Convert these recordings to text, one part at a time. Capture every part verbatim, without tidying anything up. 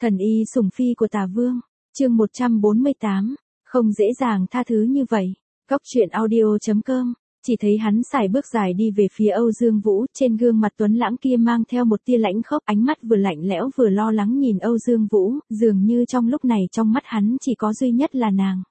Thần y sủng phi của Tả Vương, chương một trăm bốn mươi tám, không dễ dàng tha thứ như vậy. Góc truyện audio chấm com, chỉ thấy hắn sải bước dài đi về phía Âu Dương Vũ, trên gương mặt tuấn lãng kia mang theo một tia lãnh khốc, ánh mắt vừa lạnh lẽo vừa lo lắng nhìn Âu Dương Vũ, dường như trong lúc này trong mắt hắn chỉ có duy nhất là nàng.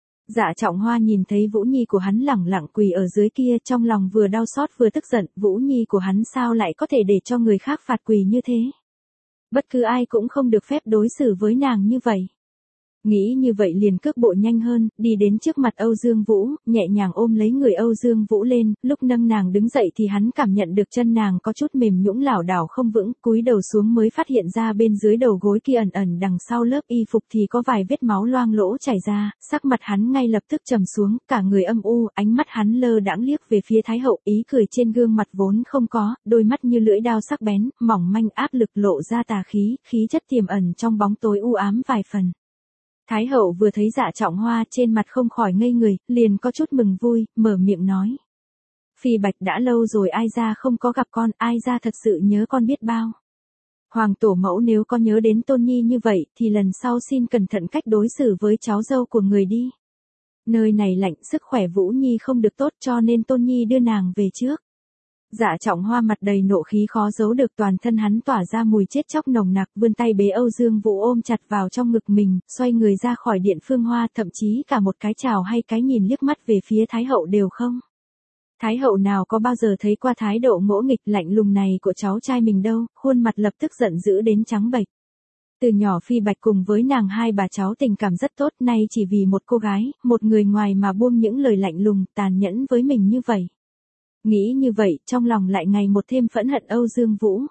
Dạ Trọng Hoa nhìn thấy Vũ Nhi của hắn lẳng lặng quỳ ở dưới kia, trong lòng vừa đau xót vừa tức giận, Vũ Nhi của hắn sao lại có thể để cho người khác phạt quỳ như thế? Bất cứ ai cũng không được phép đối xử với nàng như vậy. Nghĩ như vậy liền cước bộ nhanh hơn, đi đến trước mặt Âu Dương Vũ, nhẹ nhàng ôm lấy người Âu Dương Vũ lên, lúc nâng nàng đứng dậy thì hắn cảm nhận được chân nàng có chút mềm nhũn lảo đảo không vững, cúi đầu xuống mới phát hiện ra bên dưới đầu gối kia ẩn ẩn đằng sau lớp y phục thì có vài vết máu loang lỗ chảy ra, sắc mặt hắn ngay lập tức trầm xuống, cả người âm u, ánh mắt hắn lơ đãng liếc về phía Thái hậu, ý cười trên gương mặt vốn không có, đôi mắt như lưỡi dao sắc bén, mỏng manh áp lực lộ ra tà khí, khí chất tiềm ẩn trong bóng tối u ám vài phần. Thái hậu vừa thấy Dạ Trọng Hoa trên mặt không khỏi ngây người, liền có chút mừng vui, mở miệng nói. Phi Bạch đã lâu rồi ai ra không có gặp con, ai ra thật sự nhớ con biết bao. Hoàng tổ mẫu nếu có nhớ đến Tôn Nhi như vậy thì lần sau xin cẩn thận cách đối xử với cháu dâu của người đi. Nơi này lạnh, sức khỏe Vũ Nhi không được tốt cho nên Tôn Nhi đưa nàng về trước. Dạ Trọng Hoa mặt đầy nộ khí khó giấu được, toàn thân hắn tỏa ra mùi chết chóc nồng nặc, vươn tay bế Âu Dương Vũ ôm chặt vào trong ngực mình, xoay người ra khỏi điện Phương Hoa, thậm chí cả một cái chào hay cái nhìn liếc mắt về phía Thái hậu đều không. Thái hậu nào có bao giờ thấy qua thái độ ngỗ nghịch lạnh lùng này của cháu trai mình đâu, khuôn mặt lập tức giận dữ đến trắng bệch. Từ nhỏ Phi Bạch cùng với nàng hai bà cháu tình cảm rất tốt, nay chỉ vì một cô gái, một người ngoài mà buông những lời lạnh lùng, tàn nhẫn với mình như vậy. Nghĩ như vậy, trong lòng lại ngày một thêm phẫn hận Âu Dương Vũ.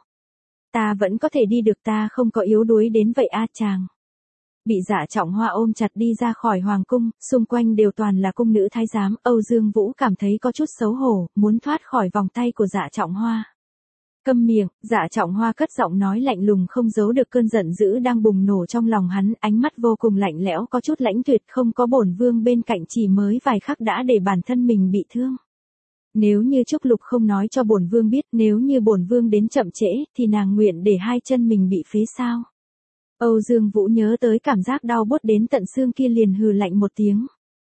Ta vẫn có thể đi được, ta không có yếu đuối đến vậy a chàng. Bị Dạ Trọng Hoa ôm chặt đi ra khỏi hoàng cung, xung quanh đều toàn là cung nữ thái giám, Âu Dương Vũ cảm thấy có chút xấu hổ, muốn thoát khỏi vòng tay của Dạ Trọng Hoa. Câm miệng, Dạ Trọng Hoa cất giọng nói lạnh lùng không giấu được cơn giận dữ đang bùng nổ trong lòng hắn, ánh mắt vô cùng lạnh lẽo có chút lãnh tuyệt, không có bổn vương bên cạnh chỉ mới vài khắc đã để bản thân mình bị thương. Nếu như Trúc Lục không nói cho bổn vương biết, nếu như bổn vương đến chậm trễ, thì nàng nguyện để hai chân mình bị phế sao? Âu Dương Vũ nhớ tới cảm giác đau buốt đến tận xương kia liền hừ lạnh một tiếng.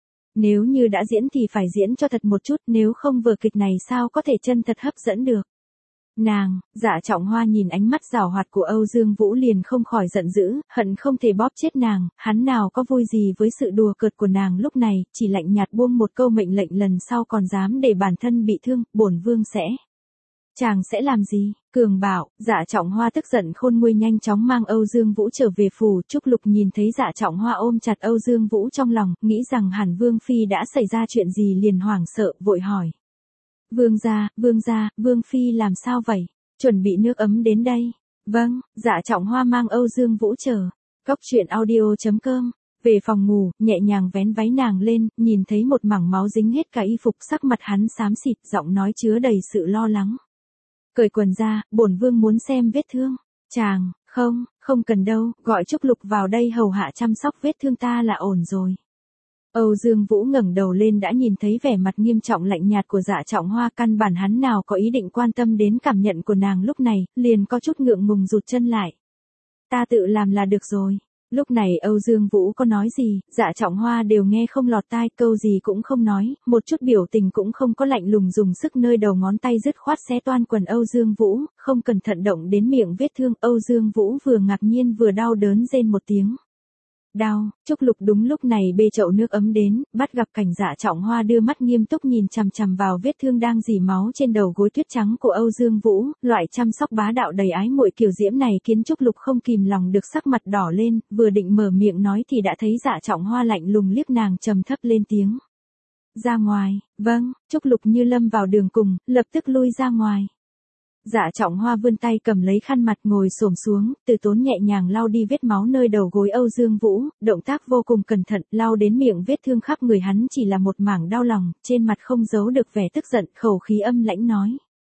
Nếu như đã diễn thì phải diễn cho thật một chút, nếu không vở kịch này sao có thể chân thật hấp dẫn được. Nàng, Dạ Trọng Hoa nhìn ánh mắt giảo hoạt của Âu Dương Vũ liền không khỏi giận dữ, hận không thể bóp chết nàng, hắn nào có vui gì với sự đùa cợt của nàng lúc này, chỉ lạnh nhạt buông một câu mệnh lệnh lần sau còn dám để bản thân bị thương, bổn vương sẽ. Chàng sẽ làm gì? Cường bảo, Dạ Trọng Hoa tức giận khôn nguôi nhanh chóng mang Âu Dương Vũ trở về phủ, Trúc Lục nhìn thấy Dạ Trọng Hoa ôm chặt Âu Dương Vũ trong lòng, nghĩ rằng hẳn Vương Phi đã xảy ra chuyện gì liền hoảng sợ, vội hỏi. Vương gia, vương gia, Vương Phi làm sao vậy? Chuẩn bị nước ấm đến đây. Vâng, Dạ Trọng Hoa mang Âu Dương Vũ chờ. Góc truyện audio chấm com. Về phòng ngủ, nhẹ nhàng vén váy nàng lên, nhìn thấy một mảng máu dính hết cả y phục, sắc mặt hắn xám xịt, giọng nói chứa đầy sự lo lắng. Cởi quần ra, bổn vương muốn xem vết thương. Chàng, không, không cần đâu, gọi Trúc Lục vào đây hầu hạ chăm sóc vết thương ta là ổn rồi. Âu Dương Vũ ngẩng đầu lên đã nhìn thấy vẻ mặt nghiêm trọng lạnh nhạt của Dạ Trọng Hoa, căn bản hắn nào có ý định quan tâm đến cảm nhận của nàng lúc này, liền có chút ngượng ngùng rụt chân lại. Ta tự làm là được rồi. Lúc này Âu Dương Vũ có nói gì, Dạ Trọng Hoa đều nghe không lọt tai, câu gì cũng không nói, một chút biểu tình cũng không có, lạnh lùng dùng sức nơi đầu ngón tay dứt khoát xé toan quần Âu Dương Vũ, không cẩn thận động đến miệng vết thương, Âu Dương Vũ vừa ngạc nhiên vừa đau đớn rên một tiếng. Đau, Trúc Lục đúng lúc này bê chậu nước ấm đến, bắt gặp cảnh Dạ Trọng Hoa đưa mắt nghiêm túc nhìn chằm chằm vào vết thương đang rỉ máu trên đầu gối tuyết trắng của Âu Dương Vũ, loại chăm sóc bá đạo đầy ái muội kiểu diễm này khiến Trúc Lục không kìm lòng được sắc mặt đỏ lên, vừa định mở miệng nói thì đã thấy Dạ Trọng Hoa lạnh lùng liếc nàng trầm thấp lên tiếng. Ra ngoài, vâng, Trúc Lục như lâm vào đường cùng, lập tức lui ra ngoài. Dạ Trọng Hoa vươn tay cầm lấy khăn mặt ngồi xổm xuống, từ tốn nhẹ nhàng lau đi vết máu nơi đầu gối Âu Dương Vũ, động tác vô cùng cẩn thận, lau đến miệng vết thương khắp người hắn chỉ là một mảng đau lòng, trên mặt không giấu được vẻ tức giận, khẩu khí âm lãnh nói.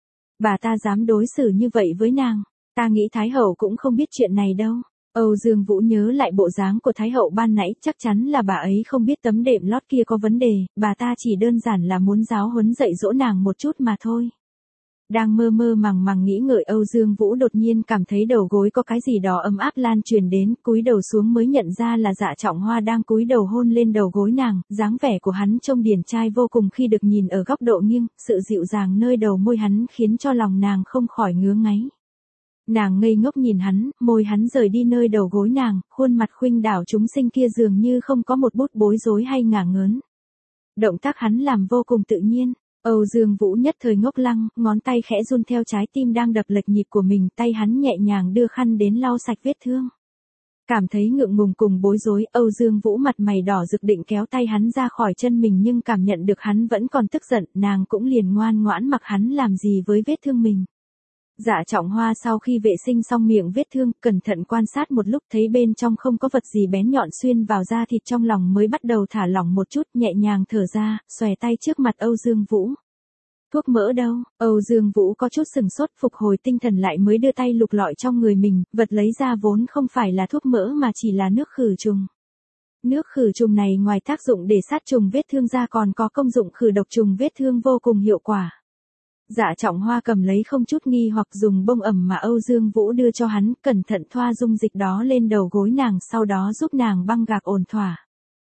Bà ta dám đối xử như vậy với nàng, ta nghĩ Thái hậu cũng không biết chuyện này đâu. Âu Dương Vũ nhớ lại bộ dáng của Thái hậu ban nãy, chắc chắn là bà ấy không biết tấm đệm lót kia có vấn đề, bà ta chỉ đơn giản là muốn giáo huấn dạy dỗ nàng một chút mà thôi. Đang mơ mơ màng màng nghĩ ngợi Âu Dương Vũ đột nhiên cảm thấy đầu gối có cái gì đó ấm áp lan truyền đến, cúi đầu xuống mới nhận ra là Dạ Trọng Hoa đang cúi đầu hôn lên đầu gối nàng, dáng vẻ của hắn trông điển trai vô cùng khi được nhìn ở góc độ nghiêng, sự dịu dàng nơi đầu môi hắn khiến cho lòng nàng không khỏi ngứa ngáy. Nàng ngây ngốc nhìn hắn, môi hắn rời đi nơi đầu gối nàng, khuôn mặt khuynh đảo chúng sinh kia dường như không có một bút bối rối hay ngả ngớn. Động tác hắn làm vô cùng tự nhiên. Âu Dương Vũ nhất thời ngốc lăng, ngón tay khẽ run theo trái tim đang đập lệch nhịp của mình, tay hắn nhẹ nhàng đưa khăn đến lau sạch vết thương. Cảm thấy ngượng ngùng cùng bối rối, Âu Dương Vũ mặt mày đỏ rực định kéo tay hắn ra khỏi chân mình nhưng cảm nhận được hắn vẫn còn tức giận, nàng cũng liền ngoan ngoãn mặc hắn làm gì với vết thương mình. Dạ Trọng Hoa sau khi vệ sinh xong miệng vết thương, cẩn thận quan sát một lúc thấy bên trong không có vật gì bén nhọn xuyên vào da thịt, trong lòng mới bắt đầu thả lỏng một chút, nhẹ nhàng thở ra, xòe tay trước mặt Âu Dương Vũ. Thuốc mỡ đâu? Âu Dương Vũ có chút sừng sốt, phục hồi tinh thần lại mới đưa tay lục lọi trong người mình, vật lấy ra vốn không phải là thuốc mỡ mà chỉ là nước khử trùng. Nước khử trùng này ngoài tác dụng để sát trùng vết thương ra còn có công dụng khử độc trùng vết thương vô cùng hiệu quả. Dạ Trọng Hoa cầm lấy không chút nghi hoặc dùng bông ẩm mà Âu Dương Vũ đưa cho hắn, cẩn thận thoa dung dịch đó lên đầu gối nàng, sau đó giúp nàng băng gạc ổn thỏa.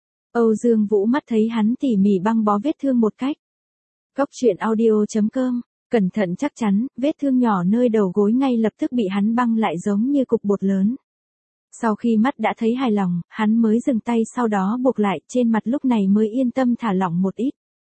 Âu Dương Vũ mắt thấy hắn tỉ mỉ băng bó vết thương một cách. Góc truyện audio chấm com, cẩn thận chắc chắn, vết thương nhỏ nơi đầu gối ngay lập tức bị hắn băng lại giống như cục bột lớn. Sau khi mắt đã thấy hài lòng, hắn mới dừng tay, sau đó buộc lại, trên mặt lúc này mới yên tâm thả lỏng một ít.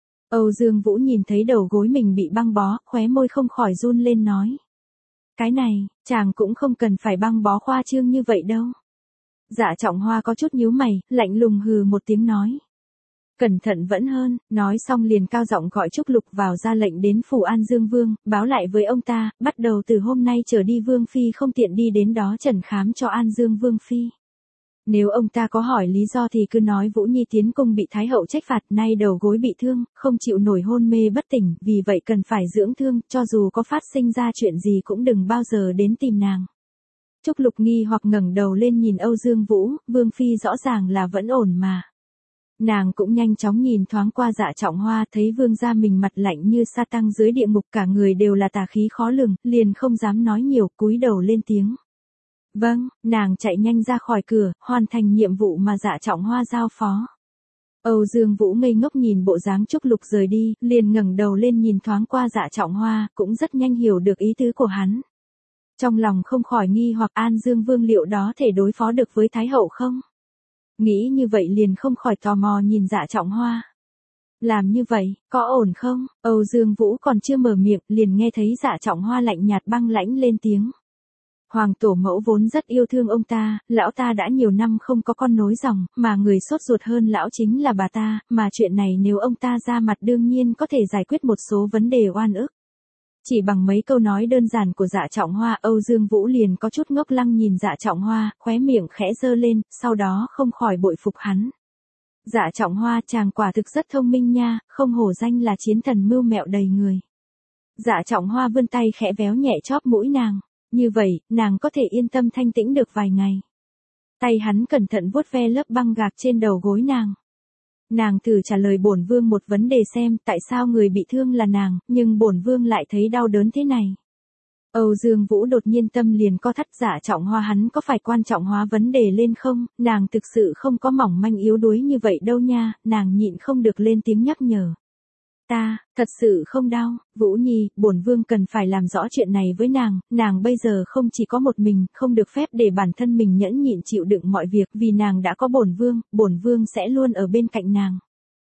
Âu Dương Vũ nhìn thấy đầu gối mình bị băng bó, khóe môi không khỏi run lên nói. Cái này, chàng cũng không cần phải băng bó khoa trương như vậy đâu. Dạ Trọng Hoa có chút nhíu mày, lạnh lùng hừ một tiếng nói. Cẩn thận vẫn hơn, nói xong liền cao giọng gọi Trúc Lục vào ra lệnh đến phủ An Dương Vương, báo lại với ông ta, bắt đầu từ hôm nay trở đi Vương Phi không tiện đi đến đó trần khám cho An Dương Vương Phi. Nếu ông ta có hỏi lý do thì cứ nói Vũ Nhi tiến cung bị Thái Hậu trách phạt, nay đầu gối bị thương, không chịu nổi hôn mê bất tỉnh, vì vậy cần phải dưỡng thương, cho dù có phát sinh ra chuyện gì cũng đừng bao giờ đến tìm nàng. Trúc Lục nghi hoặc ngẩng đầu lên nhìn Âu Dương Vũ, Vương Phi rõ ràng là vẫn ổn mà. Nàng cũng nhanh chóng nhìn thoáng qua Dạ Trọng Hoa, thấy vương gia mình mặt lạnh như sa tăng dưới địa ngục, cả người đều là tà khí khó lường, liền không dám nói nhiều, cúi đầu lên tiếng. Vâng, nàng chạy nhanh ra khỏi cửa, hoàn thành nhiệm vụ mà Dạ Trọng Hoa giao phó. Âu Dương Vũ ngây ngốc nhìn bộ dáng Trúc Lục rời đi, liền ngẩng đầu lên nhìn thoáng qua Dạ Trọng Hoa, cũng rất nhanh hiểu được ý tứ của hắn. Trong lòng không khỏi nghi hoặc An Dương Vương liệu đó thể đối phó được với Thái Hậu không? Nghĩ như vậy liền không khỏi tò mò nhìn Dạ Trọng Hoa. Làm như vậy, có ổn không? Âu Dương Vũ còn chưa mở miệng, liền nghe thấy Dạ Trọng Hoa lạnh nhạt băng lãnh lên tiếng. Hoàng tổ mẫu vốn rất yêu thương ông ta, lão ta đã nhiều năm không có con nối dòng, mà người sốt ruột hơn lão chính là bà ta, mà chuyện này nếu ông ta ra mặt đương nhiên có thể giải quyết một số vấn đề oan ức. Chỉ bằng mấy câu nói đơn giản của Dạ Trọng Hoa, Âu Dương Vũ liền có chút ngốc lăng nhìn Dạ Trọng Hoa, khóe miệng khẽ giơ lên, sau đó không khỏi bội phục hắn. Dạ Trọng Hoa chàng quả thực rất thông minh nha, không hổ danh là chiến thần mưu mẹo đầy người. Dạ Trọng Hoa vươn tay khẽ véo nhẹ chóp mũi nàng, như vậy, nàng có thể yên tâm thanh tĩnh được vài ngày. Tay hắn cẩn thận vuốt ve lớp băng gạc trên đầu gối nàng. Nàng thử trả lời bổn vương một vấn đề xem, tại sao người bị thương là nàng, nhưng bổn vương lại thấy đau đớn thế này. Âu Dương Vũ đột nhiên tâm liền co thắt. Dạ Trọng Hoa hắn có phải quan trọng hóa vấn đề lên không, nàng thực sự không có mỏng manh yếu đuối như vậy đâu nha, nàng nhịn không được lên tiếng nhắc nhở. Ta, thật sự không đau, Vũ Nhi, bổn vương cần phải làm rõ chuyện này với nàng, nàng bây giờ không chỉ có một mình, không được phép để bản thân mình nhẫn nhịn chịu đựng mọi việc, vì nàng đã có bổn vương, bổn vương sẽ luôn ở bên cạnh nàng.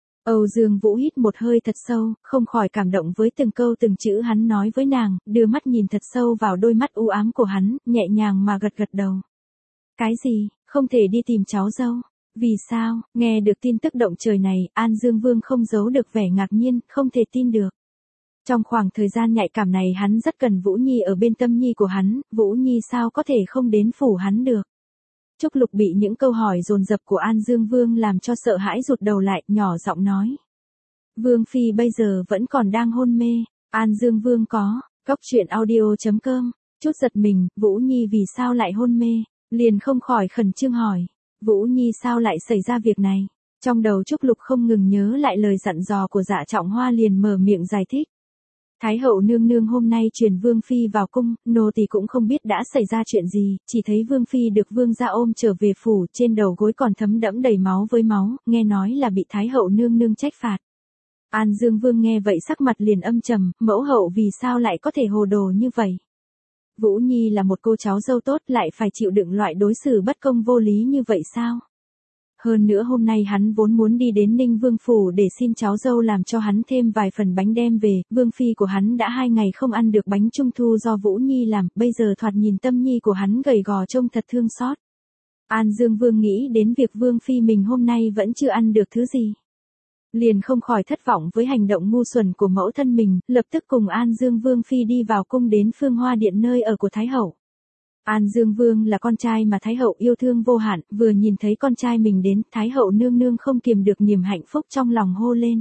Âu Dương Vũ hít một hơi thật sâu, không khỏi cảm động với từng câu từng chữ hắn nói với nàng, đưa mắt nhìn thật sâu vào đôi mắt u ám của hắn, nhẹ nhàng mà gật gật đầu. Cái gì, không thể đi tìm cháu dâu? Vì sao? Nghe được tin tức động trời này, An Dương Vương không giấu được vẻ ngạc nhiên, không thể tin được. Trong khoảng thời gian nhạy cảm này hắn rất cần Vũ Nhi ở bên tâm nhi của hắn, Vũ Nhi sao có thể không đến phủ hắn được. Trúc Lục bị những câu hỏi dồn dập của An Dương Vương làm cho sợ hãi rụt đầu lại, nhỏ giọng nói. Vương Phi bây giờ vẫn còn đang hôn mê. An Dương Vương có, góc truyện audio chấm com, chút giật mình, Vũ Nhi vì sao lại hôn mê, liền không khỏi khẩn trương hỏi. Vũ Nhi sao lại xảy ra việc này? Trong đầu Trúc Lục không ngừng nhớ lại lời dặn dò của Dạ Trọng Hoa liền mở miệng giải thích. Thái hậu nương nương hôm nay truyền Vương Phi vào cung, nô tỳ cũng không biết đã xảy ra chuyện gì, chỉ thấy Vương Phi được Vương gia ôm trở về phủ, trên đầu gối còn thấm đẫm đầy máu với máu, nghe nói là bị Thái hậu nương nương trách phạt. An Dương Vương nghe vậy sắc mặt liền âm trầm, mẫu hậu vì sao lại có thể hồ đồ như vậy? Vũ Nhi là một cô cháu dâu tốt lại phải chịu đựng loại đối xử bất công vô lý như vậy sao? Hơn nữa hôm nay hắn vốn muốn đi đến Ninh Vương Phủ để xin cháu dâu làm cho hắn thêm vài phần bánh đem về, Vương Phi của hắn đã hai ngày không ăn được bánh trung thu do Vũ Nhi làm, bây giờ thoạt nhìn tâm nhi của hắn gầy gò trông thật thương xót. An Dương Vương nghĩ đến việc Vương Phi mình hôm nay vẫn chưa ăn được thứ gì. Liền không khỏi thất vọng với hành động ngu xuẩn của mẫu thân mình, lập tức cùng An Dương Vương Phi đi vào cung đến Phương Hoa Điện nơi ở của Thái hậu. An Dương Vương là con trai mà Thái hậu yêu thương vô hạn, vừa nhìn thấy con trai mình đến, Thái hậu nương nương không kiềm được niềm hạnh phúc trong lòng hô lên.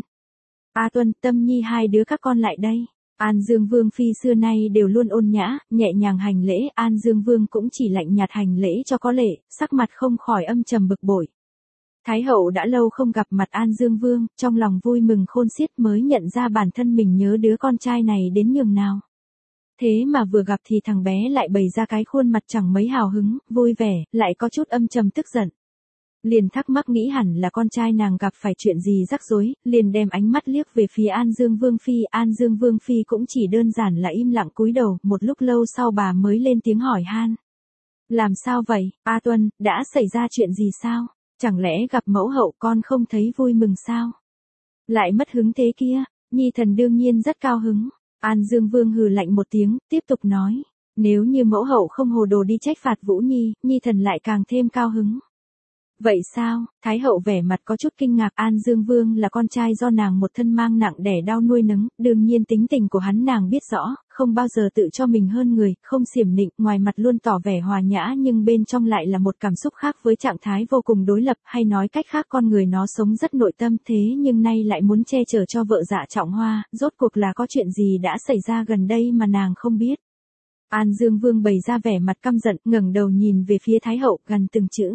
A Tuân, Tâm Nhi hai đứa các con lại đây. An Dương Vương Phi xưa nay đều luôn ôn nhã, nhẹ nhàng hành lễ, An Dương Vương cũng chỉ lạnh nhạt hành lễ cho có lệ, sắc mặt không khỏi âm trầm bực bội. Thái hậu đã lâu không gặp mặt An Dương Vương, trong lòng vui mừng khôn xiết mới nhận ra bản thân mình nhớ đứa con trai này đến nhường nào. Thế mà vừa gặp thì thằng bé lại bày ra cái khuôn mặt chẳng mấy hào hứng, vui vẻ, lại có chút âm trầm tức giận. Liền thắc mắc nghĩ hẳn là con trai nàng gặp phải chuyện gì rắc rối, liền đem ánh mắt liếc về phía An Dương Vương Phi, An Dương Vương Phi cũng chỉ đơn giản là im lặng cúi đầu, một lúc lâu sau bà mới lên tiếng hỏi han. Làm sao vậy, A Tuân, đã xảy ra chuyện gì sao? Chẳng lẽ gặp mẫu hậu con không thấy vui mừng sao? Lại mất hứng thế kia, Nhi thần đương nhiên rất cao hứng. An Dương Vương hừ lạnh một tiếng, tiếp tục nói. Nếu như mẫu hậu không hồ đồ đi trách phạt Vũ Nhi, Nhi thần lại càng thêm cao hứng. Vậy sao? Thái hậu vẻ mặt có chút kinh ngạc. An Dương Vương là con trai do nàng một thân mang nặng đẻ đau nuôi nấng, đương nhiên tính tình của hắn nàng biết rõ, không bao giờ tự cho mình hơn người, không xiểm nịnh, ngoài mặt luôn tỏ vẻ hòa nhã nhưng bên trong lại là một cảm xúc khác với trạng thái vô cùng đối lập, hay nói cách khác con người nó sống rất nội tâm thế nhưng nay lại muốn che chở cho vợ Dạ Trọng Hoa, rốt cuộc là có chuyện gì đã xảy ra gần đây mà nàng không biết. An Dương Vương bày ra vẻ mặt căm giận, ngẩng đầu nhìn về phía Thái hậu, gần từng chữ.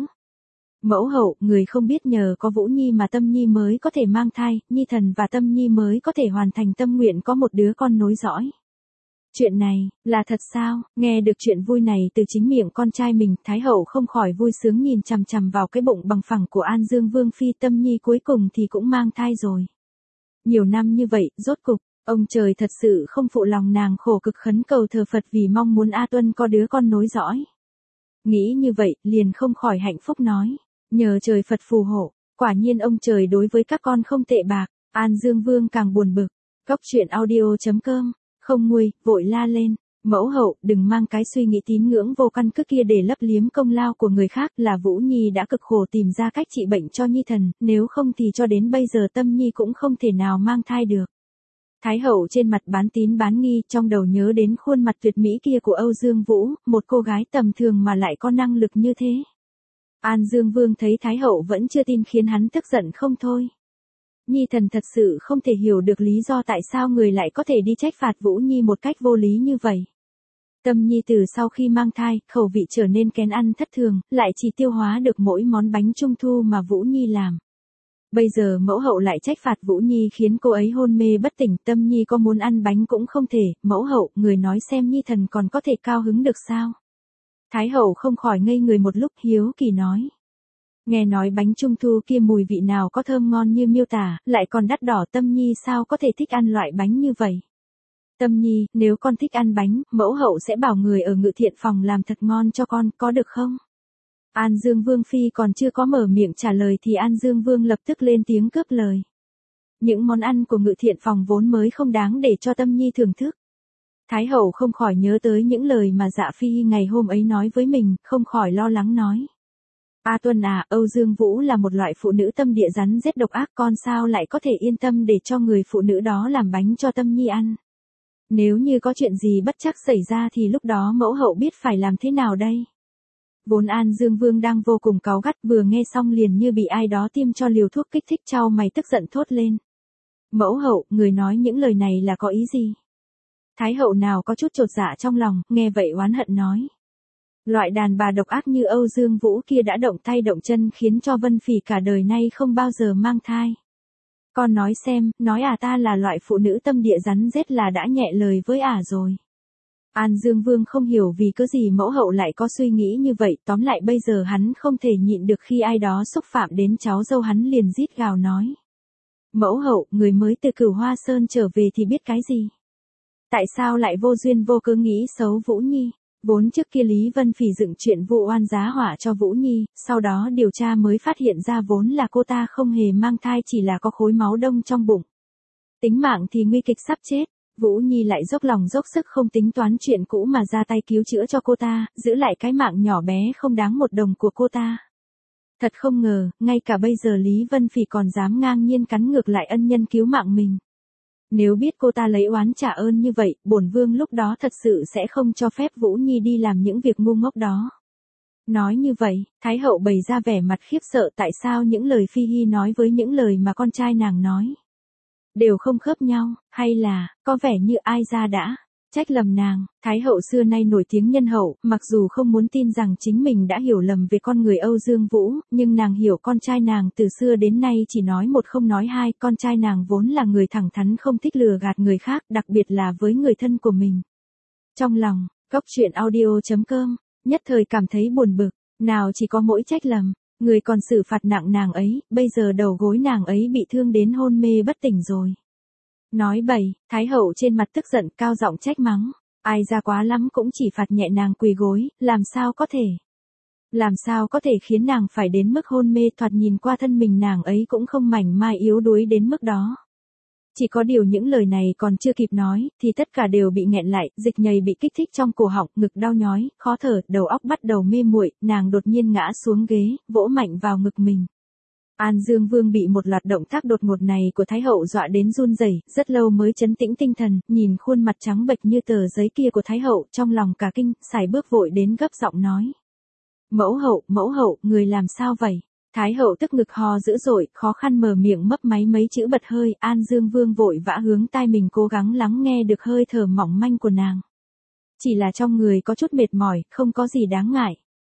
Mẫu hậu, người không biết nhờ có Vũ Nhi mà Tâm Nhi mới có thể mang thai, Nhi thần và Tâm Nhi mới có thể hoàn thành tâm nguyện có một đứa con nối dõi. Chuyện này, là thật sao? Nghe được chuyện vui này từ chính miệng con trai mình, Thái hậu không khỏi vui sướng nhìn chằm chằm vào cái bụng bằng phẳng của An Dương Vương Phi. Tâm Nhi cuối cùng thì cũng mang thai rồi. Nhiều năm như vậy, rốt cục, ông trời thật sự không phụ lòng nàng khổ cực khấn cầu thờ Phật vì mong muốn A Tuân có đứa con nối dõi. Nghĩ như vậy, liền không khỏi hạnh phúc nói. Nhờ trời Phật phù hộ, quả nhiên ông trời đối với các con không tệ bạc. An Dương Vương càng buồn bực. Cóc truyện audio chấm com, không nguôi, vội la lên. Mẫu hậu, đừng mang cái suy nghĩ tín ngưỡng vô căn cứ kia để lấp liếm công lao của người khác, là Vũ Nhi đã cực khổ tìm ra cách trị bệnh cho Nhi thần, nếu không thì cho đến bây giờ Tâm Nhi cũng không thể nào mang thai được. Thái hậu trên mặt bán tín bán nghi, trong đầu nhớ đến khuôn mặt tuyệt mỹ kia của Âu Dương Vũ, một cô gái tầm thường mà lại có năng lực như thế. An Dương Vương thấy Thái hậu vẫn chưa tin khiến hắn tức giận không thôi. Nhi thần thật sự không thể hiểu được lý do tại sao người lại có thể đi trách phạt Vũ Nhi một cách vô lý như vậy. Tâm Nhi từ sau khi mang thai, khẩu vị trở nên kén ăn thất thường, lại chỉ tiêu hóa được mỗi món bánh trung thu mà Vũ Nhi làm. Bây giờ mẫu hậu lại trách phạt Vũ Nhi khiến cô ấy hôn mê bất tỉnh, Tâm Nhi có muốn ăn bánh cũng không thể, mẫu hậu, người nói xem Nhi thần còn có thể cao hứng được sao? Thái hậu không khỏi ngây người một lúc, hiếu kỳ nói. Nghe nói bánh trung thu kia mùi vị nào có thơm ngon như miêu tả, lại còn đắt đỏ, Tâm Nhi sao có thể thích ăn loại bánh như vậy? Tâm Nhi, nếu con thích ăn bánh, mẫu hậu sẽ bảo người ở Ngự Thiện phòng làm thật ngon cho con, có được không? An Dương Vương Phi còn chưa có mở miệng trả lời thì An Dương Vương lập tức lên tiếng cướp lời. Những món ăn của Ngự Thiện phòng vốn mới không đáng để cho Tâm Nhi thưởng thức. Thái hậu không khỏi nhớ tới những lời mà Dạ Phi ngày hôm ấy nói với mình, không khỏi lo lắng nói. A Tuân à, Âu Dương Vũ là một loại phụ nữ tâm địa rắn rết độc ác, con sao lại có thể yên tâm để cho người phụ nữ đó làm bánh cho Tâm Nhi ăn. Nếu như có chuyện gì bất trắc xảy ra thì lúc đó mẫu hậu biết phải làm thế nào đây? Vốn An Dương Vương đang vô cùng cáu gắt, vừa nghe xong liền như bị ai đó tiêm cho liều thuốc kích thích, chau mày tức giận thốt lên. Mẫu hậu, người nói những lời này là có ý gì? Thái hậu nào có chút chột dạ trong lòng, nghe vậy oán hận nói. Loại đàn bà độc ác như Âu Dương Vũ kia đã động tay động chân khiến cho Vân Phỉ cả đời nay không bao giờ mang thai. Con nói xem, nói à ta là loại phụ nữ tâm địa rắn rết là đã nhẹ lời với ả rồi. An Dương Vương không hiểu vì cớ gì mẫu hậu lại có suy nghĩ như vậy, tóm lại bây giờ hắn không thể nhịn được khi ai đó xúc phạm đến cháu dâu hắn liền rít gào nói. Mẫu hậu, người mới từ Cửu Hoa Sơn trở về thì biết cái gì? Tại sao lại vô duyên vô cớ nghĩ xấu Vũ Nhi? Vốn trước kia Lý Vân Phỉ dựng chuyện vụ oan giá họa cho Vũ Nhi, sau đó điều tra mới phát hiện ra vốn là cô ta không hề mang thai chỉ là có khối máu đông trong bụng. Tính mạng thì nguy kịch sắp chết, Vũ Nhi lại dốc lòng dốc sức không tính toán chuyện cũ mà ra tay cứu chữa cho cô ta, giữ lại cái mạng nhỏ bé không đáng một đồng của cô ta. Thật không ngờ, ngay cả bây giờ Lý Vân Phỉ còn dám ngang nhiên cắn ngược lại ân nhân cứu mạng mình. Nếu biết cô ta lấy oán trả ơn như vậy, bổn vương lúc đó thật sự sẽ không cho phép Vũ Nhi đi làm những việc ngu ngốc đó. Nói như vậy, Thái hậu bày ra vẻ mặt khiếp sợ tại sao những lời Phi Hi nói với những lời mà con trai nàng nói đều không khớp nhau, hay là, có vẻ như ai ra đã trách lầm nàng. Thái hậu xưa nay nổi tiếng nhân hậu, mặc dù không muốn tin rằng chính mình đã hiểu lầm về con người Âu Dương Vũ, nhưng nàng hiểu con trai nàng từ xưa đến nay chỉ nói một không nói hai, con trai nàng vốn là người thẳng thắn không thích lừa gạt người khác, đặc biệt là với người thân của mình. Trong lòng, Góc Truyện Audio chấm com, nhất thời cảm thấy buồn bực, nào chỉ có mỗi trách lầm, người còn xử phạt nặng nàng ấy, bây giờ đầu gối nàng ấy bị thương đến hôn mê bất tỉnh rồi. Nói bậy, Thái hậu trên mặt tức giận cao giọng trách mắng, ai ra quá lắm cũng chỉ phạt nhẹ nàng quỳ gối, làm sao có thể. Làm sao có thể khiến nàng phải đến mức hôn mê, thoạt nhìn qua thân mình nàng ấy cũng không mảnh mai yếu đuối đến mức đó. Chỉ có điều những lời này còn chưa kịp nói, thì tất cả đều bị nghẹn lại, dịch nhầy bị kích thích trong cổ họng, ngực đau nhói, khó thở, đầu óc bắt đầu mê muội, nàng đột nhiên ngã xuống ghế, vỗ mạnh vào ngực mình. An Dương Vương bị một loạt động tác đột ngột này của Thái hậu dọa đến run rẩy, rất lâu mới trấn tĩnh tinh thần, nhìn khuôn mặt trắng bệch như tờ giấy kia của Thái hậu, trong lòng cả kinh, sải bước vội đến gấp giọng nói. Mẫu hậu, mẫu hậu, người làm sao vậy? Thái hậu tức ngực ho dữ dội, khó khăn mở miệng mấp máy mấy chữ bật hơi, An Dương Vương vội vã hướng tai mình cố gắng lắng nghe được hơi thở mỏng manh của nàng. Chỉ là trong người có chút mệt mỏi, không có gì đáng ngại.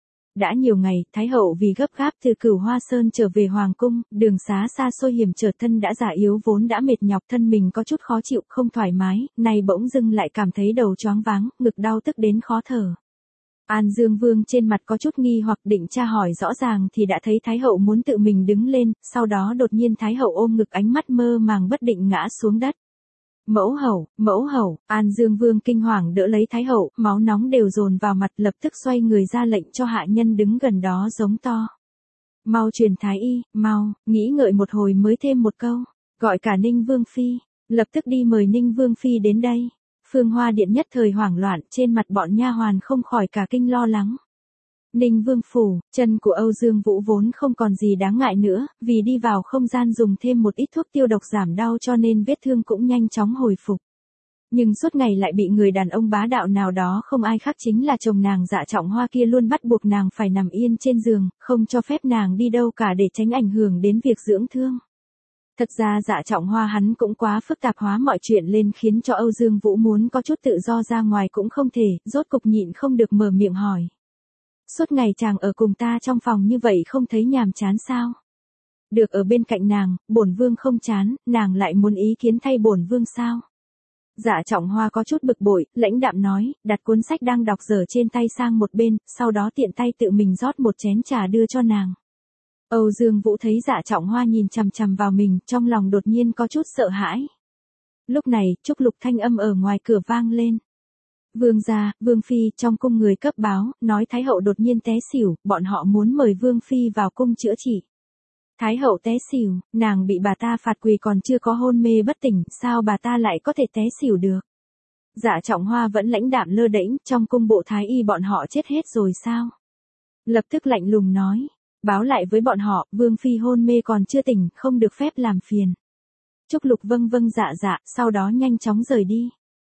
Đã nhiều ngày, Thái hậu vì gấp gáp từ Cửu Hoa Sơn trở về Hoàng cung, đường xá xa xôi hiểm trở, thân đã già yếu vốn đã mệt nhọc, thân mình có chút khó chịu, không thoải mái, nay bỗng dưng lại cảm thấy đầu choáng váng, ngực đau tức đến khó thở. An Dương Vương trên mặt có chút nghi hoặc định tra hỏi rõ ràng thì đã thấy Thái hậu muốn tự mình đứng lên, sau đó đột nhiên Thái hậu ôm ngực ánh mắt mơ màng bất định ngã xuống đất. Mẫu hậu, mẫu hậu, An Dương Vương kinh hoàng đỡ lấy Thái hậu, máu nóng đều dồn vào mặt, lập tức xoay người ra lệnh cho hạ nhân đứng gần đó giống to. Mau truyền Thái y, mau, nghĩ ngợi một hồi mới thêm một câu, gọi cả Ninh Vương Phi, lập tức đi mời Ninh Vương Phi đến đây. Phương Hoa Điện nhất thời hoảng loạn, trên mặt bọn nha hoàn không khỏi cả kinh lo lắng. Ninh Vương phủ, chân của Âu Dương Vũ vốn không còn gì đáng ngại nữa, vì đi vào không gian dùng thêm một ít thuốc tiêu độc giảm đau cho nên vết thương cũng nhanh chóng hồi phục. Nhưng suốt ngày lại bị người đàn ông bá đạo nào đó không ai khác chính là chồng nàng Dạ Trọng Hoa kia luôn bắt buộc nàng phải nằm yên trên giường, không cho phép nàng đi đâu cả để tránh ảnh hưởng đến việc dưỡng thương. Thật ra Dạ Trọng Hoa hắn cũng quá phức tạp hóa mọi chuyện lên khiến cho Âu Dương Vũ muốn có chút tự do ra ngoài cũng không thể, rốt cục nhịn không được mở miệng hỏi. Suốt ngày chàng ở cùng ta trong phòng như vậy không thấy nhàm chán sao? Được ở bên cạnh nàng, bổn vương không chán, nàng lại muốn ý kiến thay bổn vương sao? Dạ Trọng Hoa có chút bực bội, lãnh đạm nói, đặt cuốn sách đang đọc dở trên tay sang một bên, sau đó tiện tay tự mình rót một chén trà đưa cho nàng. Âu Dương Vũ thấy Dạ Trọng Hoa nhìn chằm chằm vào mình, trong lòng đột nhiên có chút sợ hãi. Lúc này, Trúc Lục thanh âm ở ngoài cửa vang lên. Vương gia, Vương Phi, trong cung người cấp báo, nói Thái hậu đột nhiên té xỉu, bọn họ muốn mời Vương Phi vào cung chữa trị. Thái hậu té xỉu, nàng bị bà ta phạt quỳ còn chưa có hôn mê bất tỉnh, sao bà ta lại có thể té xỉu được? Dạ Trọng Hoa vẫn lãnh đạm lơ đễnh, trong cung bộ thái y bọn họ chết hết rồi sao? Lập tức lạnh lùng nói, báo lại với bọn họ, Vương Phi hôn mê còn chưa tỉnh, không được phép làm phiền. Trúc Lục vâng vâng dạ dạ, sau đó nhanh chóng rời đi.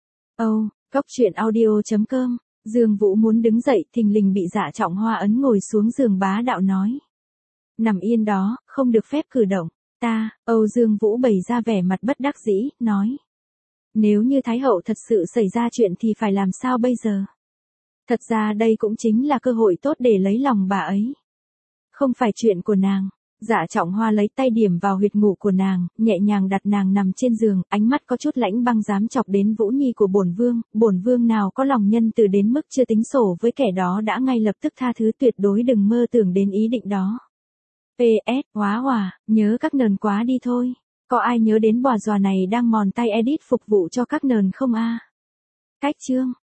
Âu, Góc Truyện Audio chấm com, Dương Vũ muốn đứng dậy, thình lình bị Dạ Trọng Hoa ấn ngồi xuống giường bá đạo nói. Nằm yên đó, không được phép cử động, ta, Âu Dương Vũ bày ra vẻ mặt bất đắc dĩ, nói. Nếu như Thái hậu thật sự xảy ra chuyện thì phải làm sao bây giờ? Thật ra đây cũng chính là cơ hội tốt để lấy lòng bà ấy. Không phải chuyện của nàng. Dạ Trọng Hoa lấy tay điểm vào huyệt ngủ của nàng, nhẹ nhàng đặt nàng nằm trên giường, ánh mắt có chút lãnh băng dám chọc đến Vũ Nhi của bổn vương, bổn vương nào có lòng nhân từ đến mức chưa tính sổ với kẻ đó đã ngay lập tức tha thứ, tuyệt đối đừng mơ tưởng đến ý định đó. pê ét, Hóa Hòa, nhớ các nờn quá đi thôi. Có ai nhớ đến bò giò này đang mòn tay edit phục vụ cho các nờn không a? Cách chương